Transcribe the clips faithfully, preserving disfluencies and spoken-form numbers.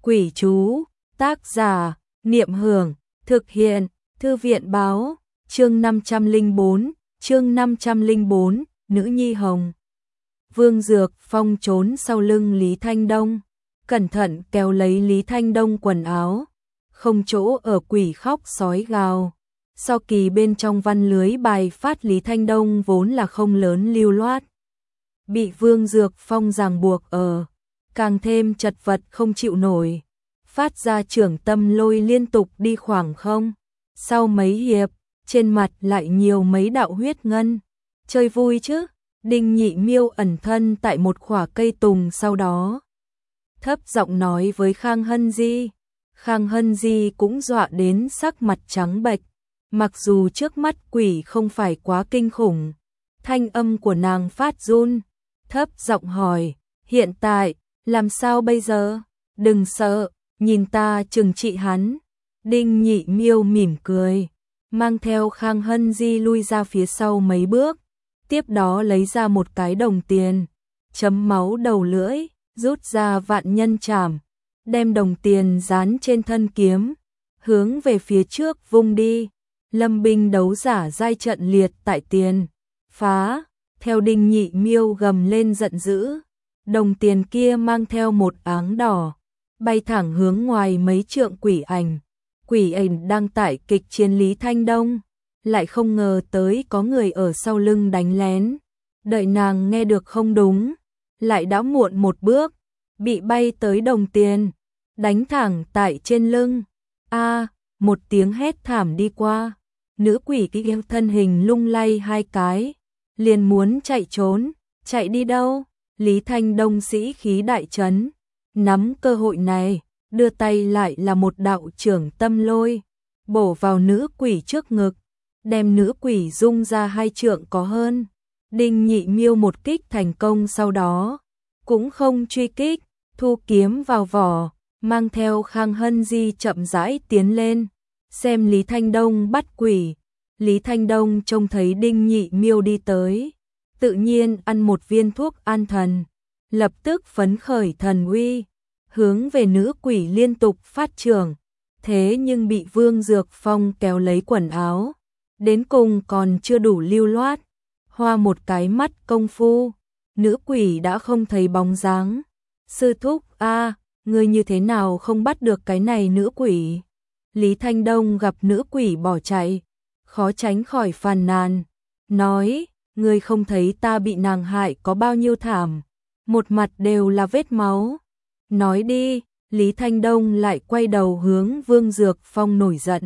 Quỷ chú, tác giả, Niệm Hưởng, thực hiện, Thư viện báo, chương năm trăm lẻ bốn, chương năm trăm lẻ bốn, Nữ Nhi Hồng. Vương Dược Phong trốn sau lưng Lý Thanh Đông, cẩn thận kéo lấy Lý Thanh Đông quần áo, không chỗ ở quỷ khóc sói gào. So kỳ bên trong văn lưới bài phát Lý Thanh Đông vốn là không lớn lưu loát, bị Vương Dược Phong ràng buộc ở, càng thêm chật vật không chịu nổi, phát ra trưởng tâm lôi liên tục đi khoảng không. Sau mấy hiệp, trên mặt lại nhiều mấy đạo huyết ngân. Chơi vui chứ? Đinh Nhị Miêu ẩn thân tại một khỏa cây tùng, sau đó thấp giọng nói với Khang Hân Di. Khang Hân Di cũng dọa đến sắc mặt trắng bệch, mặc dù trước mắt quỷ không phải quá kinh khủng, thanh âm của nàng phát run, thấp giọng hỏi, hiện tại, làm sao bây giờ? Đừng sợ, nhìn ta trừng trị hắn. Đinh Nhị Miêu mỉm cười, mang theo Khang Hân Di lui ra phía sau mấy bước, tiếp đó lấy ra một cái đồng tiền, chấm máu đầu lưỡi, rút ra vạn nhân trảm, đem đồng tiền dán trên thân kiếm, hướng về phía trước vung đi. Lâm binh đấu giả giai trận liệt tại tiền, phá, theo Đinh Nhị Miêu gầm lên giận dữ, đồng tiền kia mang theo một áng đỏ, bay thẳng hướng ngoài mấy trượng quỷ ảnh. Quỷ ảnh đang tải kịch chiến Lý Thanh Đông, lại không ngờ tới có người ở sau lưng đánh lén. Đợi nàng nghe được không đúng, lại đã muộn một bước, bị bay tới đồng tiền, đánh thẳng tại trên lưng. A, một tiếng hét thảm đi qua, nữ quỷ kia thân hình lung lay hai cái, liền muốn chạy trốn. Chạy đi đâu? Lý Thanh Đông sĩ khí đại trấn, nắm cơ hội này, đưa tay lại là một đạo trưởng tâm lôi, bổ vào nữ quỷ trước ngực, đem nữ quỷ rung ra hai trượng có hơn. Đinh Nhị Miêu một kích thành công, sau đó cũng không truy kích, thu kiếm vào vỏ, mang theo Khang Hân Di chậm rãi tiến lên, xem Lý Thanh Đông bắt quỷ. Lý Thanh Đông trông thấy Đinh Nhị Miêu đi tới, tự nhiên ăn một viên thuốc an thần, lập tức phấn khởi thần uy, hướng về nữ quỷ liên tục phát trưởng, thế nhưng bị Vương Dược Phong kéo lấy quần áo, đến cùng còn chưa đủ lưu loát, hoa một cái mắt công phu, nữ quỷ đã không thấy bóng dáng. Sư thúc a, ngươi như thế nào không bắt được cái này nữ quỷ? Lý Thanh Đông gặp nữ quỷ bỏ chạy, khó tránh khỏi phàn nàn, nói, ngươi không thấy ta bị nàng hại có bao nhiêu thảm, một mặt đều là vết máu. Nói đi. Lý Thanh Đông lại quay đầu hướng Vương Dược Phong nổi giận.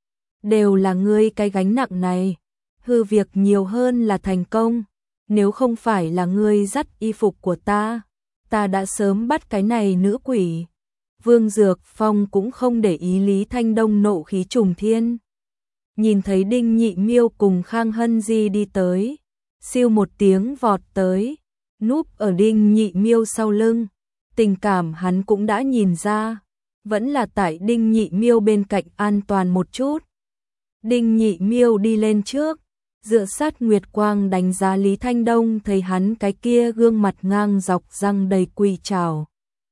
Đều là ngươi cái gánh nặng này, hư việc nhiều hơn là thành công, nếu không phải là ngươi dắt y phục của ta, ta đã sớm bắt cái này nữ quỷ. Vương Dược Phong cũng không để ý Lý Thanh Đông nộ khí trùng thiên. Nhìn thấy Đinh Nhị Miêu cùng Khang Hân Di đi tới, siêu một tiếng vọt tới, núp ở Đinh Nhị Miêu sau lưng. Tình cảm hắn cũng đã nhìn ra, vẫn là tại Đinh Nhị Miêu bên cạnh an toàn một chút. Đinh Nhị Miêu đi lên trước, dựa sát Nguyệt Quang đánh giá Lý Thanh Đông, thấy hắn cái kia gương mặt ngang dọc răng đầy quỳ trào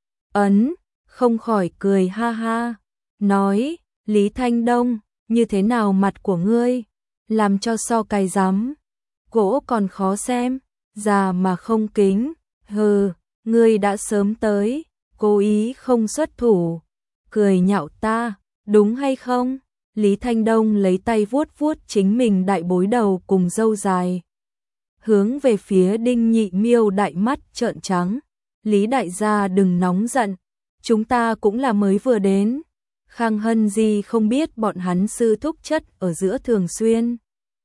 ấn, không khỏi cười ha ha, nói, Lý Thanh Đông, như thế nào mặt của ngươi, làm cho so cái rắm, gỗ còn khó xem, già mà không kính, hừ. Ngươi đã sớm tới, cố ý không xuất thủ, cười nhạo ta, đúng hay không? Lý Thanh Đông lấy tay vuốt vuốt chính mình đại bối đầu cùng râu dài, hướng về phía Đinh Nhị Miêu đại mắt trợn trắng. Lý đại gia đừng nóng giận, chúng ta cũng là mới vừa đến. Khang Hân Di không biết bọn hắn sư thúc chất ở giữa thường xuyên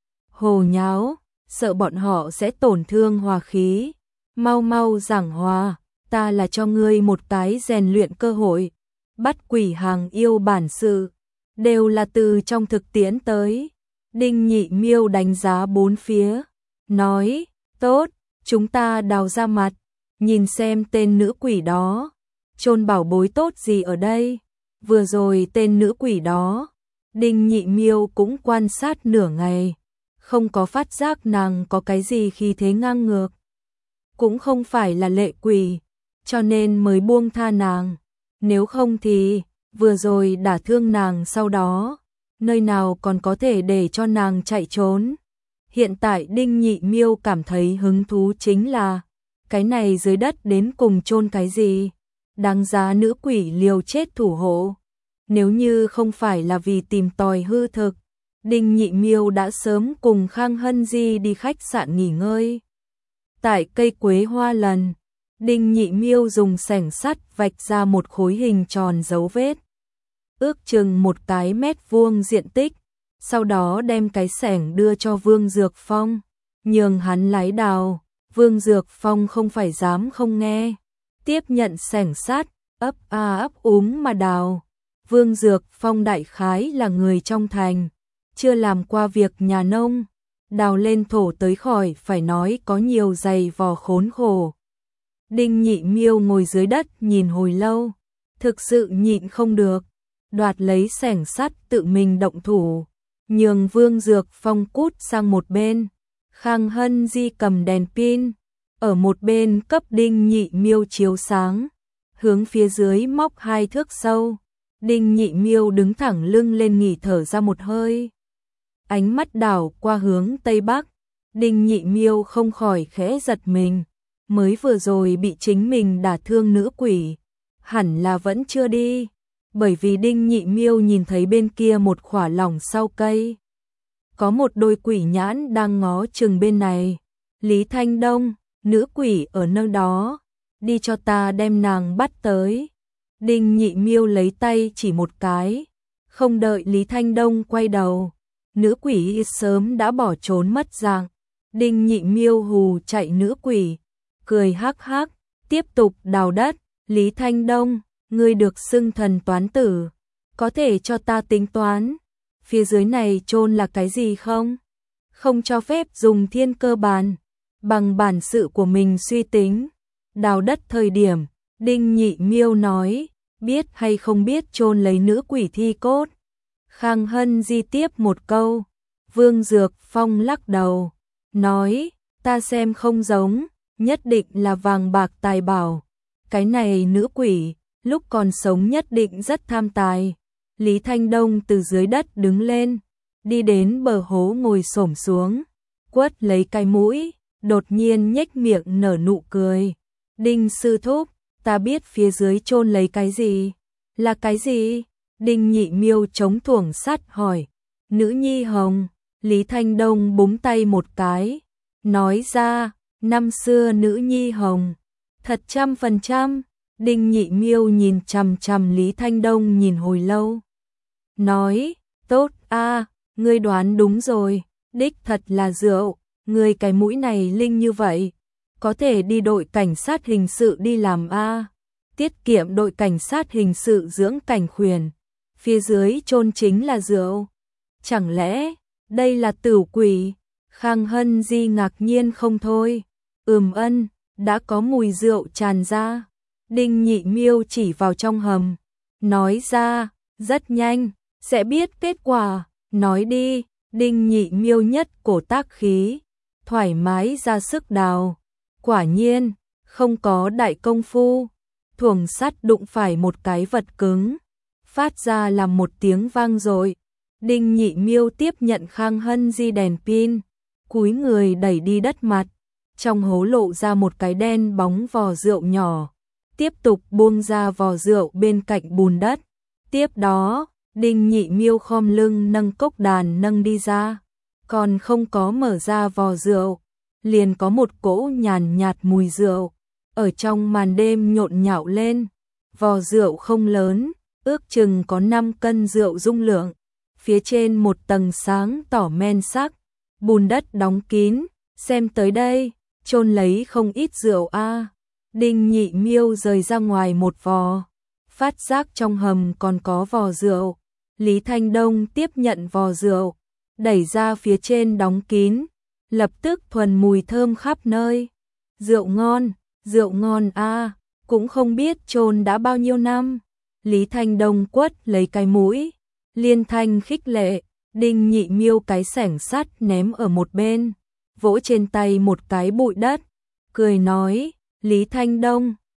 hồ nháo, sợ bọn họ sẽ tổn thương hòa khí. Mau mau giảng hòa, ta là cho ngươi một cái rèn luyện cơ hội, bắt quỷ hàng yêu bản sự, đều là từ trong thực tiễn tới. Đinh Nhị Miêu đánh giá bốn phía, nói, tốt, chúng ta đào ra mặt, nhìn xem tên nữ quỷ đó, chôn bảo bối tốt gì ở đây. Vừa rồi tên nữ quỷ đó, Đinh Nhị Miêu cũng quan sát nửa ngày, không có phát giác nàng có cái gì khí thế ngang ngược, cũng không phải là lệ quỷ, cho nên mới buông tha nàng. nếu không thì, vừa rồi đả thương nàng sau đó, nơi nào còn có thể để cho nàng chạy trốn. Hiện tại Đinh Nhị Miêu cảm thấy hứng thú chính là, cái này dưới đất đến cùng chôn cái gì, đáng giá nữ quỷ liều chết thủ hộ. Nếu như không phải là vì tìm tòi hư thực, Đinh Nhị Miêu đã sớm cùng Khang Hân Di đi khách sạn nghỉ ngơi. Tại cây quế hoa lần, Đinh Nhị Miêu dùng xẻng sắt vạch ra một khối hình tròn dấu vết, ước chừng một cái mét vuông diện tích, sau đó đem cái xẻng đưa cho Vương Dược Phong, nhường hắn lái đào. Vương Dược Phong không phải dám không nghe, tiếp nhận xẻng sắt, ấp a ấp úng mà đào. Vương Dược Phong đại khái là người trong thành, chưa làm qua việc nhà nông, đào lên thổ tới khỏi phải nói có nhiều dày vò khốn khổ. Đinh Nhị Miêu ngồi dưới đất nhìn hồi lâu, thực sự nhịn không được, đoạt lấy xẻng sắt tự mình động thủ, nhường Vương Dược Phong cút sang một bên. Khang Hân Di cầm đèn pin, ở một bên cấp Đinh Nhị Miêu chiếu sáng, hướng phía dưới móc hai thước sâu. Đinh Nhị Miêu đứng thẳng lưng lên nghỉ thở ra một hơi. Ánh mắt đảo qua hướng Tây Bắc, Đinh Nhị Miêu không khỏi khẽ giật mình, mới vừa rồi bị chính mình đả thương nữ quỷ, hẳn là vẫn chưa đi, bởi vì Đinh Nhị Miêu nhìn thấy bên kia một khỏa lỏng sau cây. Có một đôi quỷ nhãn đang ngó chừng bên này. Lý Thanh Đông, nữ quỷ ở nơi đó, đi cho ta đem nàng bắt tới. Đinh Nhị Miêu lấy tay chỉ một cái, không đợi Lý Thanh Đông quay đầu, nữ quỷ sớm đã bỏ trốn mất dạng. Đinh Nhị Miêu hù chạy nữ quỷ, cười hắc hắc, tiếp tục đào đất. Lý Thanh Đông, ngươi được xưng thần toán tử, có thể cho ta tính toán, phía dưới này chôn là cái gì không? Không cho phép dùng thiên cơ bàn, bằng bản sự của mình suy tính. Đào đất thời điểm, Đinh Nhị Miêu nói, biết hay không biết chôn lấy nữ quỷ thi cốt. Khang Hân Di tiếp một câu, Vương Dược Phong lắc đầu, nói, ta xem không giống, nhất định là vàng bạc tài bảo. Cái này nữ quỷ, lúc còn sống nhất định rất tham tài. Lý Thanh Đông từ dưới đất đứng lên, đi đến bờ hố ngồi xổm xuống, quất lấy cái mũi, đột nhiên nhếch miệng nở nụ cười. Đinh sư thúc, ta biết phía dưới chôn lấy cái gì. Là cái gì? Đinh Nhị Miêu chống thuồng sắt hỏi. Nữ nhi hồng. Lý Thanh Đông búng tay một cái, nói ra, năm xưa nữ nhi hồng. Thật trăm phần trăm. Đinh Nhị Miêu nhìn chằm chằm Lý Thanh Đông nhìn hồi lâu, nói, tốt a, ngươi đoán đúng rồi, đích thật là rượu, ngươi cái mũi này linh như vậy, có thể đi đội cảnh sát hình sự đi làm a, tiết kiệm đội cảnh sát hình sự dưỡng cảnh khuyển, phía dưới chôn chính là rượu. Chẳng lẽ, đây là tửu quỷ? Khang Hân Di ngạc nhiên không thôi, ừm ân, đã có mùi rượu tràn ra. Đinh Nhị Miêu chỉ vào trong hầm, nói ra, rất nhanh, sẽ biết kết quả, nói đi. Đinh Nhị Miêu nhất cổ tác khí, thoải mái ra sức đào. Quả nhiên, không có đại công phu, thuồng sắt đụng phải một cái vật cứng, phát ra làm một tiếng vang dội. Đinh Nhị Miêu tiếp nhận Khang Hân Di đèn pin, cúi người đẩy đi đất mặt, trong hố lộ ra một cái đen bóng vò rượu nhỏ, tiếp tục buông ra vò rượu bên cạnh bùn đất. Tiếp đó, Đinh Nhị Miêu khom lưng nâng cốc đàn nâng đi ra, còn không có mở ra vò rượu, liền có một cỗ nhàn nhạt mùi rượu ở trong màn đêm nhộn nhạo lên. Vò rượu không lớn, ước chừng có năm cân rượu dung lượng, phía trên một tầng sáng tỏ men sắc, bùn đất đóng kín, xem tới đây, chôn lấy không ít rượu a. Đinh Nhị Miêu rời ra ngoài một vò, phát giác trong hầm còn có vò rượu. Lý Thanh Đông tiếp nhận vò rượu, đẩy ra phía trên đóng kín, lập tức thuần mùi thơm khắp nơi. Rượu ngon, rượu ngon a, cũng không biết chôn đã bao nhiêu năm. Lý Thanh Đông quất lấy cái mũi, liên thanh khích lệ. Đinh Nhị Miêu cái xẻng sắt ném ở một bên, vỗ trên tay một cái bụi đất, cười nói, Lý Thanh Đông,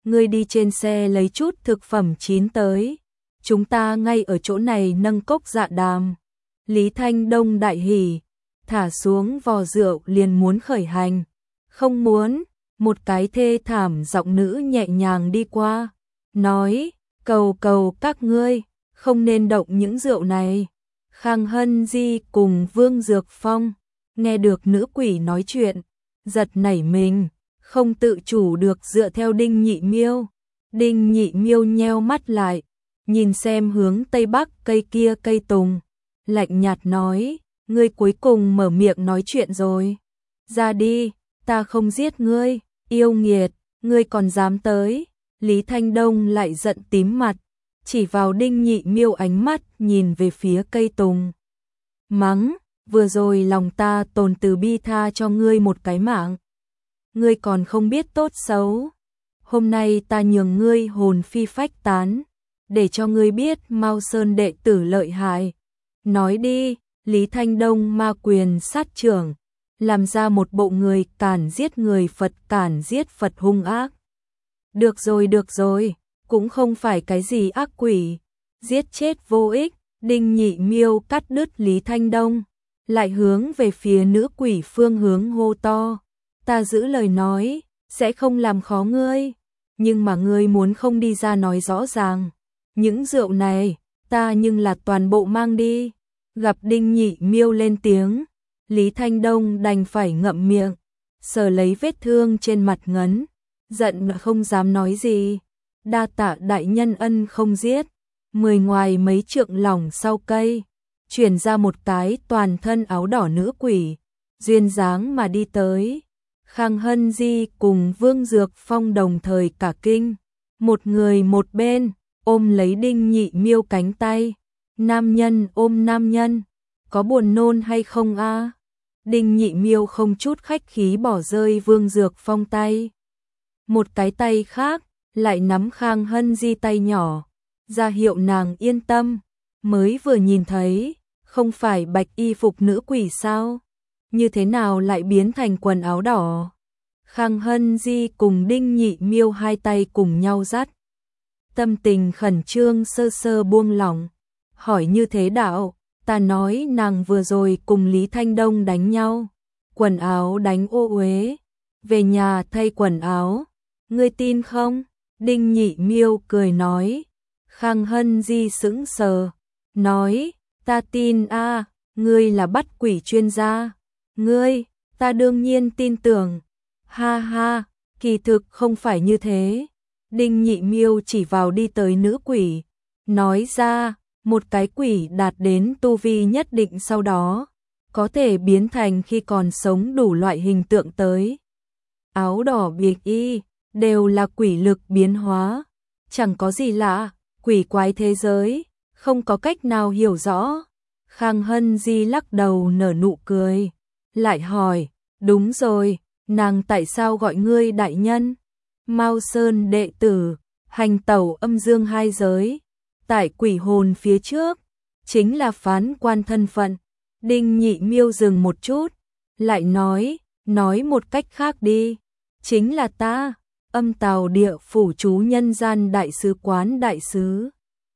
ngươi đi trên xe lấy chút thực phẩm chín tới. Chúng ta ngay ở chỗ này nâng cốc dạ đàm. Lý Thanh Đông đại hỉ, thả xuống vò rượu liền muốn khởi hành. Không muốn, một cái thê thảm giọng nữ nhẹ nhàng đi qua, nói, cầu cầu các ngươi, không nên động những rượu này. Khang Hân Di cùng Vương Dược Phong, nghe được nữ quỷ nói chuyện, giật nảy mình, không tự chủ được dựa theo Đinh Nhị Miêu. Đinh Nhị Miêu nheo mắt lại, nhìn xem hướng tây bắc cây kia cây tùng, lạnh nhạt nói, ngươi cuối cùng mở miệng nói chuyện rồi. Ra đi, ta không giết ngươi, yêu nghiệt, ngươi còn dám tới. Lý Thanh Đông lại giận tím mặt, chỉ vào Đinh Nhị Miêu ánh mắt nhìn về phía cây tùng. Mắng, vừa rồi lòng ta tồn từ bi tha cho ngươi một cái mạng. Ngươi còn không biết tốt xấu. Hôm nay ta nhường ngươi hồn phi phách tán, để cho ngươi biết Mao Sơn đệ tử lợi hại. Nói đi, Lý Thanh Đông ma quyền sát trưởng, làm ra một bộ người cản giết người Phật cản giết Phật hung ác. Được rồi được rồi, cũng không phải cái gì ác quỷ, giết chết vô ích. Đinh Nhị Miêu cắt đứt Lý Thanh Đông, lại hướng về phía nữ quỷ phương hướng hô to. Ta giữ lời nói, sẽ không làm khó ngươi, nhưng mà ngươi muốn không đi ra nói rõ ràng. Những rượu này, ta nhưng là toàn bộ mang đi. Gặp Đinh Nhị Miêu lên tiếng, Lý Thanh Đông đành phải ngậm miệng, sờ lấy vết thương trên mặt ngấn, giận không dám nói gì. Đa tạ đại nhân ân không giết. Mười ngoài mấy trượng lỏng sau cây, chuyển ra một cái toàn thân áo đỏ nữ quỷ, duyên dáng mà đi tới. Khang Hân Di cùng Vương Dược Phong đồng thời cả kinh, một người một bên, ôm lấy Đinh Nhị Miêu cánh tay. Nam nhân ôm nam nhân, có buồn nôn hay không a? Đinh Nhị Miêu không chút khách khí bỏ rơi Vương Dược Phong tay. Một cái tay khác, lại nắm Khang Hân Di tay nhỏ, ra hiệu nàng yên tâm. Mới vừa nhìn thấy, không phải bạch y phục nữ quỷ sao? Như thế nào lại biến thành quần áo đỏ? Khang Hân Di cùng Đinh Nhị Miêu hai tay cùng nhau dắt. Tâm tình khẩn trương sơ sơ buông lỏng. Hỏi như thế đạo, ta nói nàng vừa rồi cùng Lý Thanh Đông đánh nhau. Quần áo đánh ô uế. Về nhà thay quần áo. Ngươi tin không? Đinh Nhị Miêu cười nói. Khang Hân Di sững sờ, nói, ta tin a, à, ngươi là bắt quỷ chuyên gia. Ngươi, ta đương nhiên tin tưởng. Ha ha, kỳ thực không phải như thế. Đinh Nhị Miêu chỉ vào đi tới nữ quỷ, nói ra, một cái quỷ đạt đến tu vi nhất định sau đó, có thể biến thành khi còn sống đủ loại hình tượng tới. Áo đỏ biệt y, đều là quỷ lực biến hóa. Chẳng có gì lạ, quỷ quái thế giới, không có cách nào hiểu rõ. Khang Hân Di lắc đầu nở nụ cười, lại hỏi, đúng rồi, nàng tại sao gọi ngươi đại nhân? Mao Sơn đệ tử, hành tẩu âm dương hai giới, tại quỷ hồn phía trước, chính là phán quan thân phận. Đinh Nhị Miêu dừng một chút, lại nói, nói một cách khác đi, chính là ta, âm tào địa phủ chú nhân gian đại sứ quán đại sứ.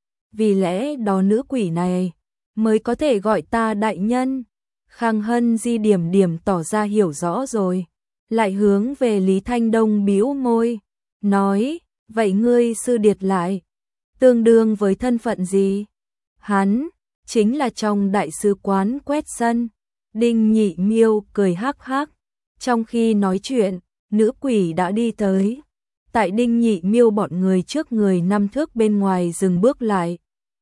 Vì lẽ đó nữ quỷ này mới có thể gọi ta đại nhân. Khang Hân Di điểm điểm tỏ ra hiểu rõ rồi, lại hướng về Lý Thanh Đông bĩu môi, nói, vậy ngươi sư điệt lại, tương đương với thân phận gì? Hắn, chính là trong đại sứ quán quét sân. Đinh Nhị Miêu cười hắc hắc, trong khi nói chuyện, nữ quỷ đã đi tới. Tại Đinh Nhị Miêu bọn người trước người năm thước bên ngoài dừng bước lại,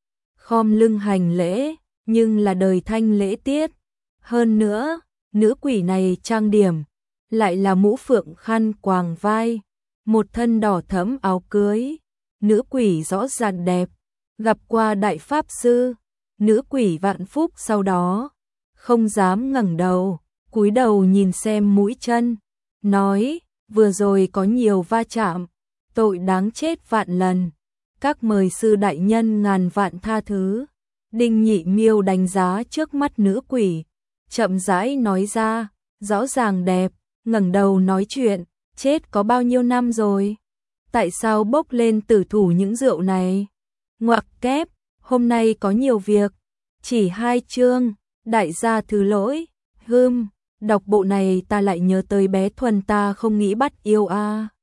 khom lưng hành lễ, nhưng là đời thanh lễ tiết. Hơn nữa, nữ quỷ này trang điểm, lại là mũ phượng khăn quàng vai, một thân đỏ thẫm áo cưới. Nữ quỷ rõ ràng đẹp, gặp qua đại pháp sư. Nữ quỷ vạn phúc sau đó, không dám ngẩng đầu, cúi đầu nhìn xem mũi chân, nói, vừa rồi có nhiều va chạm, tội đáng chết vạn lần, các mời sư đại nhân ngàn vạn tha thứ. Đinh Nhị Miêu đánh giá trước mắt nữ quỷ, chậm rãi nói ra, rõ ràng đẹp, ngẩng đầu nói chuyện, chết có bao nhiêu năm rồi? tại sao bốc lên tử thủ những rượu này? Ngoặc kép, hôm nay có nhiều việc, chỉ hai chương, đại gia thứ lỗi, hưm, đọc bộ này ta lại nhớ tới bé Thuần ta không nghĩ bắt yêu a. À.